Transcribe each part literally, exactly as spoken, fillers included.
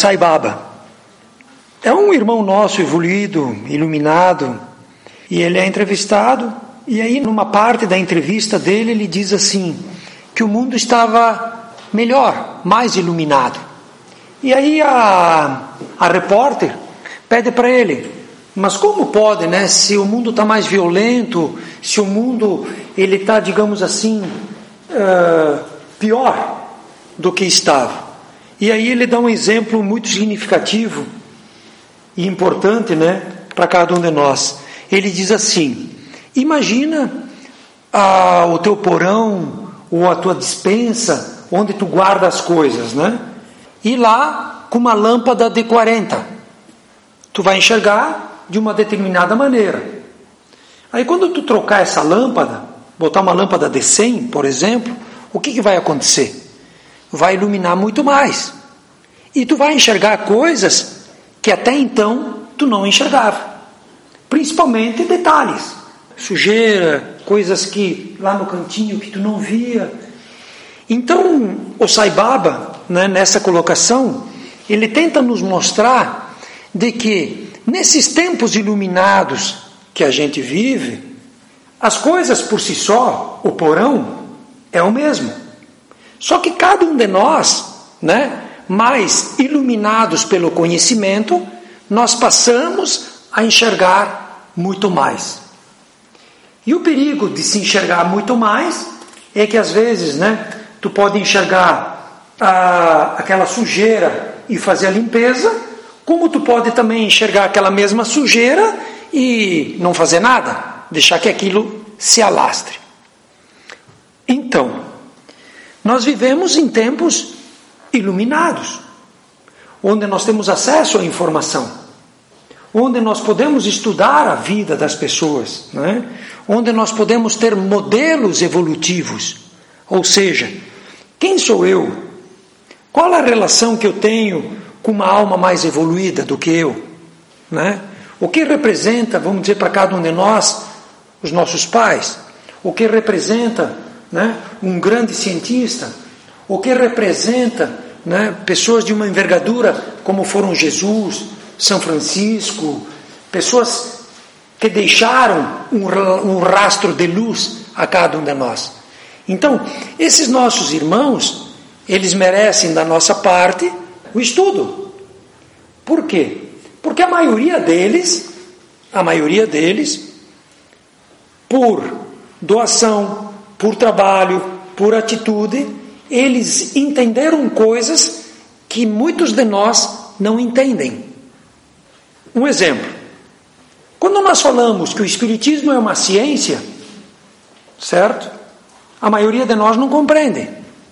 Sai Baba. É um irmão nosso evoluído, iluminado, e ele é entrevistado, e aí numa parte da entrevista dele ele diz assim, que o mundo estava melhor, mais iluminado. E aí a, a repórter pede para ele, mas como pode, né, se o mundo está mais violento, se o mundo ele está, digamos assim, uh, pior do que estava. E aí ele dá um exemplo muito significativo e importante, né, para cada um de nós. Ele diz assim, imagina ah, o teu porão ou a tua despensa, onde tu guarda as coisas, né? E lá com uma lâmpada de quarenta, tu vai enxergar de uma determinada maneira. Aí quando tu trocar essa lâmpada, botar uma lâmpada de cem, por exemplo, o que, que vai acontecer? Vai iluminar muito mais. E tu vai enxergar coisas que até então tu não enxergava. Principalmente detalhes. Sujeira, coisas que lá no cantinho que tu não via. Então, o Sai Baba, né, nessa colocação, ele tenta nos mostrar de que nesses tempos iluminados que a gente vive, as coisas por si só, o porão, é o mesmo. Só que cada um de nós, né, mais iluminados pelo conhecimento, nós passamos a enxergar muito mais. E o perigo de se enxergar muito mais é que às vezes, né, tu pode enxergar a, aquela sujeira e fazer a limpeza, como tu pode também enxergar aquela mesma sujeira e não fazer nada, deixar que aquilo se alastre. Então, nós vivemos em tempos iluminados, onde nós temos acesso à informação, onde nós podemos estudar a vida das pessoas, né? Onde nós podemos ter modelos evolutivos. Ou seja, quem sou eu? Qual a relação que eu tenho com uma alma mais evoluída do que eu? Né? O que representa, vamos dizer, para cada um de nós, os nossos pais? O que representa, né, um grande cientista? O que representa, né, pessoas de uma envergadura como foram Jesus, São Francisco, pessoas que deixaram um, um rastro de luz a cada um de nós. Então, esses nossos irmãos, eles merecem da nossa parte o estudo. Por quê? Porque a maioria deles, a maioria deles, por doação, por trabalho, por atitude, eles entenderam coisas que muitos de nós não entendem. Um exemplo. Quando nós falamos que o Espiritismo é uma ciência, certo? A maioria de nós não compreende.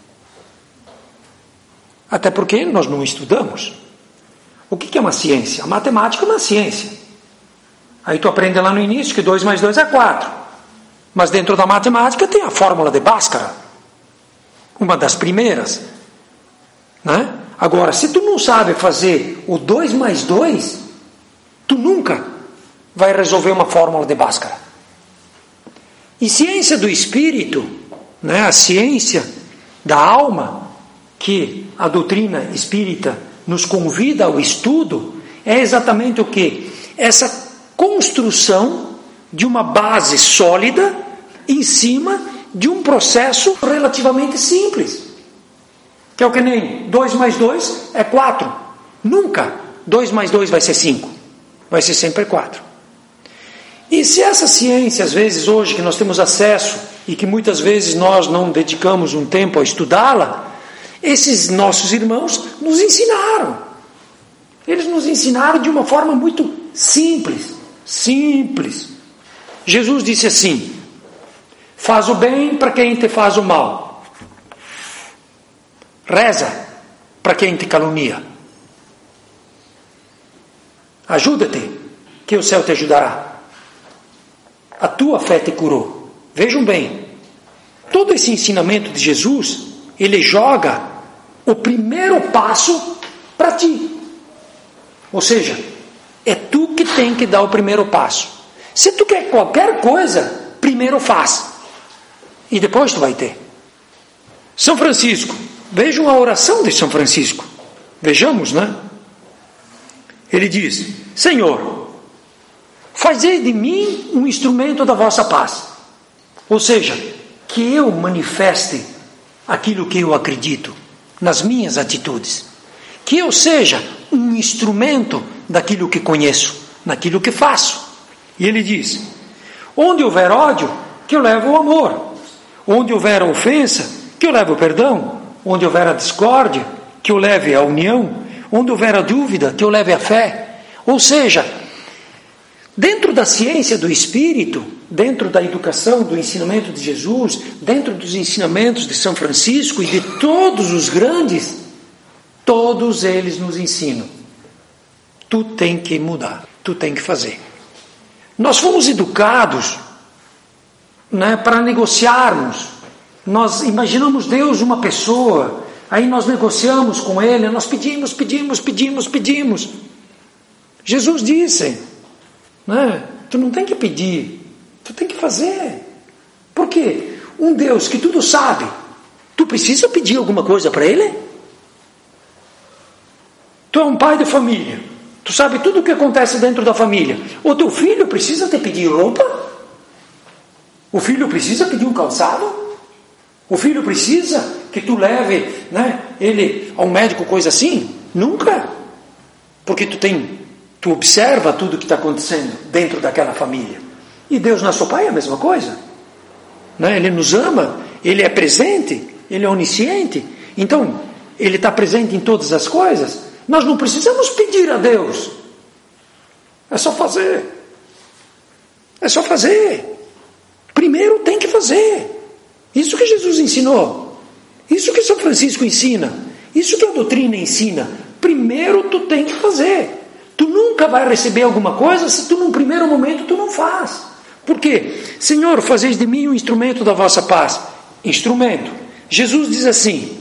Até porque nós não estudamos. O que é uma ciência? A matemática é uma ciência. Aí tu aprende lá no início que dois mais dois é quatro. Mas dentro da matemática tem a fórmula de Bhaskara. Uma das primeiras. Né? Agora, se tu não sabe fazer o dois mais dois, tu nunca vai resolver uma fórmula de Bhaskara. E ciência do espírito, né, a ciência da alma, que a doutrina espírita nos convida ao estudo, é exatamente o quê? Essa construção de uma base sólida em cima de um processo relativamente simples. Que é o que nem dois mais dois é quatro. Nunca dois mais dois vai ser cinco. Vai ser sempre quatro. E se essa ciência, às vezes, hoje, que nós temos acesso, e que muitas vezes nós não dedicamos um tempo a estudá-la, esses nossos irmãos nos ensinaram. Eles nos ensinaram de uma forma muito simples. Simples. Jesus disse assim, faz o bem para quem te faz o mal. Reza para quem te calunia. Ajuda-te, que o céu te ajudará. A tua fé te curou. Vejam bem, todo esse ensinamento de Jesus, ele joga o primeiro passo para ti. Ou seja, é tu que tem que dar o primeiro passo. Se tu quer qualquer coisa, primeiro faz. E depois tu vai ter. São Francisco, vejam a oração de São Francisco. Vejamos, né? Ele diz: Senhor, fazei de mim um instrumento da vossa paz. Ou seja, que eu manifeste aquilo que eu acredito nas minhas atitudes. Que eu seja um instrumento daquilo que conheço, naquilo que faço. E ele diz: onde houver ódio, que eu levo o amor. Onde houver ofensa, que eu leve o perdão. Onde houver a discórdia, que eu leve a união. Onde houver a dúvida, que eu leve a fé. Ou seja, dentro da ciência do Espírito, dentro da educação, do ensinamento de Jesus, dentro dos ensinamentos de São Francisco e de todos os grandes, todos eles nos ensinam: tu tem que mudar, tu tem que fazer. Nós fomos educados, né, para negociarmos. Nós imaginamos Deus uma pessoa, aí nós negociamos com Ele, nós pedimos, pedimos, pedimos, pedimos. Jesus disse, né, tu não tem que pedir, tu tem que fazer. Por quê? Um Deus que tudo sabe, tu precisa pedir alguma coisa para Ele? Tu é um pai de família, tu sabe tudo o que acontece dentro da família. O teu filho precisa te pedir roupa? O filho precisa pedir um calçado? O filho precisa que tu leve, né, ele a um médico, coisa assim? Nunca. Porque tu tem, tu observa tudo o que está acontecendo dentro daquela família. E Deus, nosso Pai, é a mesma coisa, né? Ele nos ama, Ele é presente, Ele é onisciente. Então, Ele está presente em todas as coisas. Nós não precisamos pedir a Deus. É só fazer. É só fazer. Primeiro tem que fazer. Isso que Jesus ensinou. Isso que São Francisco ensina. Isso que a doutrina ensina. Primeiro tu tem que fazer. Tu nunca vai receber alguma coisa se tu num primeiro momento tu não faz. Por quê? Senhor, fazeis de mim um instrumento da vossa paz. Instrumento. Jesus diz assim: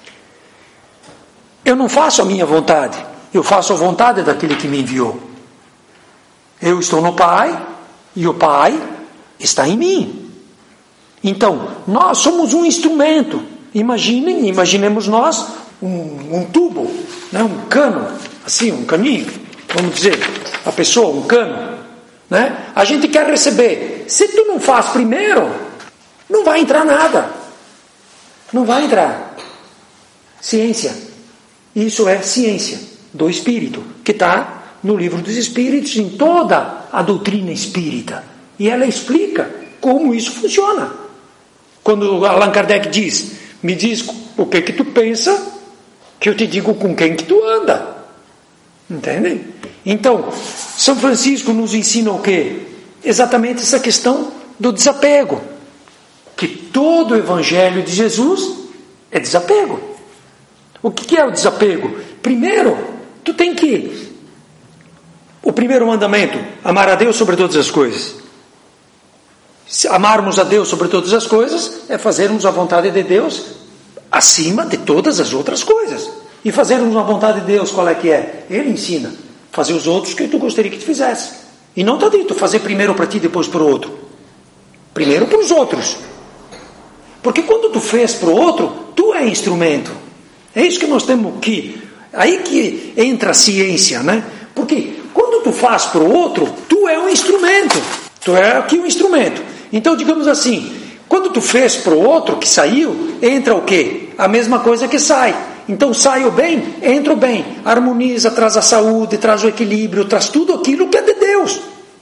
eu não faço a minha vontade, eu faço a vontade daquele que me enviou. Eu estou no Pai e o Pai está em mim. Então, nós somos um instrumento. Imaginem, imaginemos nós um, um tubo, né, um cano, assim, um caninho, vamos dizer, a pessoa, um cano, né? A gente quer receber. Se tu não faz primeiro, não vai entrar nada. Não vai entrar. Ciência. Isso é ciência do Espírito, que está no Livro dos Espíritos, em toda a doutrina espírita. E ela explica como isso funciona. Quando Allan Kardec diz, me diz o que que tu pensa, que eu te digo com quem que tu anda. Entendem? Então, São Francisco nos ensina o quê? Exatamente essa questão do desapego. Que todo o Evangelho de Jesus é desapego. O que é o desapego? Primeiro, tu tem que... O primeiro mandamento, amar a Deus sobre todas as coisas. Se amarmos a Deus sobre todas as coisas, é fazermos a vontade de Deus acima de todas as outras coisas. E fazermos a vontade de Deus, qual é que é? Ele ensina. Fazer os outros que tu gostaria que tu fizesse. E não está dito fazer primeiro para ti, depois para o outro. Primeiro para os outros. Porque quando tu fez para o outro, tu é instrumento. É isso que nós temos que... Aí que entra a ciência, né? Porque quando tu faz para o outro, tu é um instrumento. Tu é aqui um instrumento. Então, digamos assim, quando tu fez para o outro que saiu, entra o quê? A mesma coisa que sai. Então, sai o bem, entra o bem. Harmoniza, traz a saúde, traz o equilíbrio, traz tudo aquilo que é de Deus.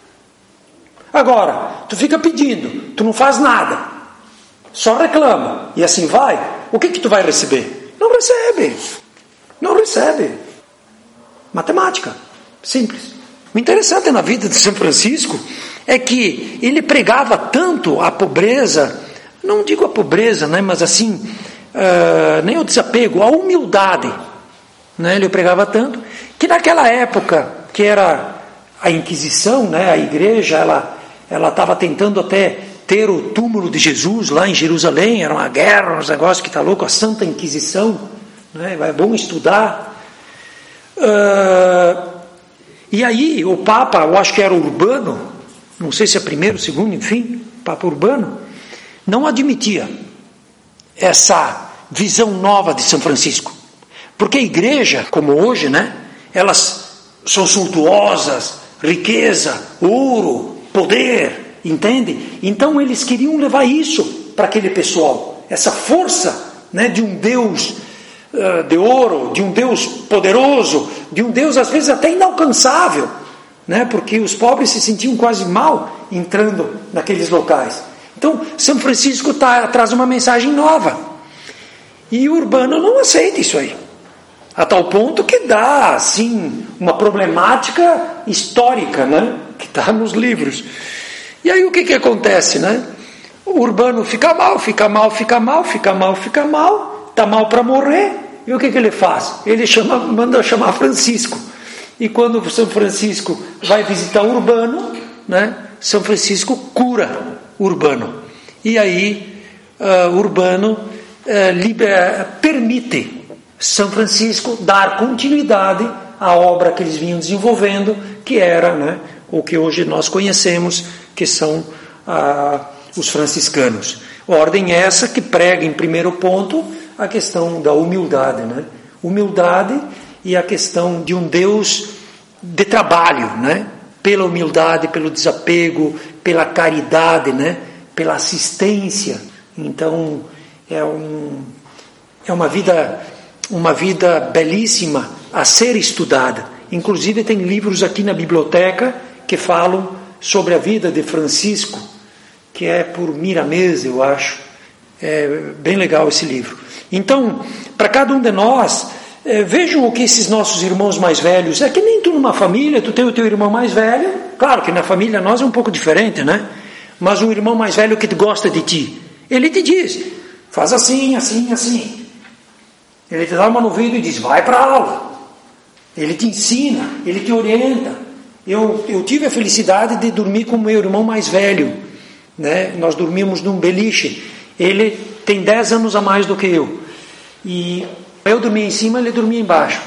Agora, tu fica pedindo, tu não faz nada. Só reclama. E assim vai. O que que tu vai receber? Não recebe. Não recebe. Matemática. Simples. O interessante na vida de São Francisco é que ele pregava tanto a pobreza, não digo a pobreza, né, mas assim, uh, nem o desapego, a humildade, né, ele pregava tanto, que naquela época, que era a Inquisição, né, a igreja, ela ela estava tentando até ter o túmulo de Jesus lá em Jerusalém, era uma guerra, uns negócios que está louco, a Santa Inquisição, né, é bom estudar. Uh, e aí o Papa, eu acho que era Urbano, não sei se é primeiro, segundo, enfim, Papa Urbano, não admitia essa visão nova de São Francisco. Porque a igreja, como hoje, né, elas são suntuosas, riqueza, ouro, poder, entende? Então eles queriam levar isso para aquele pessoal, essa força, né, de um Deus uh, de ouro, de um Deus poderoso, de um Deus às vezes até inalcançável, né, porque os pobres se sentiam quase mal entrando naqueles locais. Então São Francisco tá, traz uma mensagem nova, e Urbano não aceita isso aí, a tal ponto que dá assim uma problemática histórica, né, que está nos livros. E aí o que que acontece, né? O Urbano fica mal, fica mal, fica mal, fica mal, fica mal, está mal para morrer, e o que que ele faz? Ele chama, manda chamar Francisco, e quando São Francisco vai visitar Urbano, né, São Francisco cura Urbano, e aí uh, Urbano uh, libera, permite São Francisco dar continuidade à obra que eles vinham desenvolvendo, que era, né, o que hoje nós conhecemos, que são ah, os franciscanos. Ordem essa que prega em primeiro ponto a questão da humildade, né? Humildade e a questão de um Deus de trabalho, né? Pela humildade, pelo desapego, pela caridade, né? Pela assistência. Então é, um, é uma vida, uma vida belíssima a ser estudada. Inclusive tem livros aqui na biblioteca que falam sobre a vida de Francisco, que é por Miramese, eu acho. É bem legal esse livro. Então, para cada um de nós, é, vejam o que esses nossos irmãos mais velhos, é que nem tu numa família, tu tem o teu irmão mais velho, claro que na família nós é um pouco diferente, né? Mas um irmão mais velho que gosta de ti, ele te diz, faz assim, assim, assim. Ele te dá uma no ouvido e diz, vai para a aula. Ele te ensina, ele te orienta. Eu, eu tive a felicidade de dormir com o meu irmão mais velho, né? Nós dormimos num beliche. Ele tem dez anos a mais do que eu. E eu dormia em cima, ele dormia embaixo.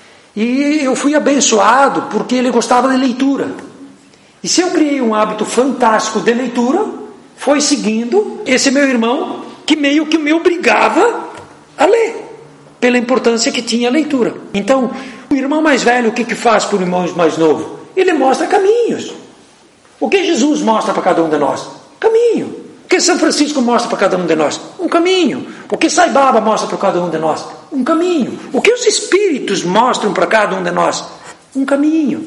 E eu fui abençoado porque ele gostava de leitura. E se eu criei um hábito fantástico de leitura, foi seguindo esse meu irmão, que meio que me obrigava a ler, pela importância que tinha a leitura. Então, o irmão mais velho, o que, que faz para o irmão mais novo? Ele mostra caminhos. O que Jesus mostra para cada um de nós? Caminho. O que São Francisco mostra para cada um de nós? Um caminho. O que Sai Baba mostra para cada um de nós? Um caminho. O que os Espíritos mostram para cada um de nós? Um caminho.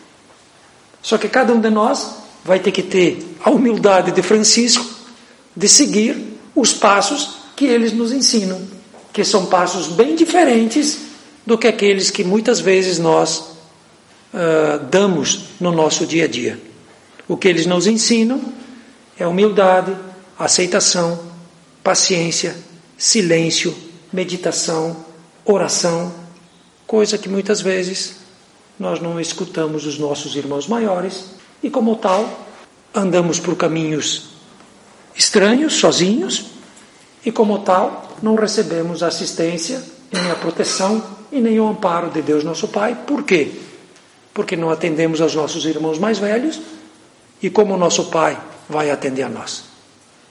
Só que cada um de nós vai ter que ter a humildade de Francisco de seguir os passos que eles nos ensinam, que são passos bem diferentes do que aqueles que muitas vezes nós Uh, damos no nosso dia a dia. O que eles nos ensinam é humildade, aceitação, paciência, silêncio, meditação, oração, coisa que muitas vezes nós não escutamos dos nossos irmãos maiores, e como tal andamos por caminhos estranhos, sozinhos, e como tal não recebemos a assistência, nem a proteção e nem o amparo de Deus nosso Pai. Por quê? Porque não atendemos aos nossos irmãos mais velhos, e como o nosso Pai vai atender a nós.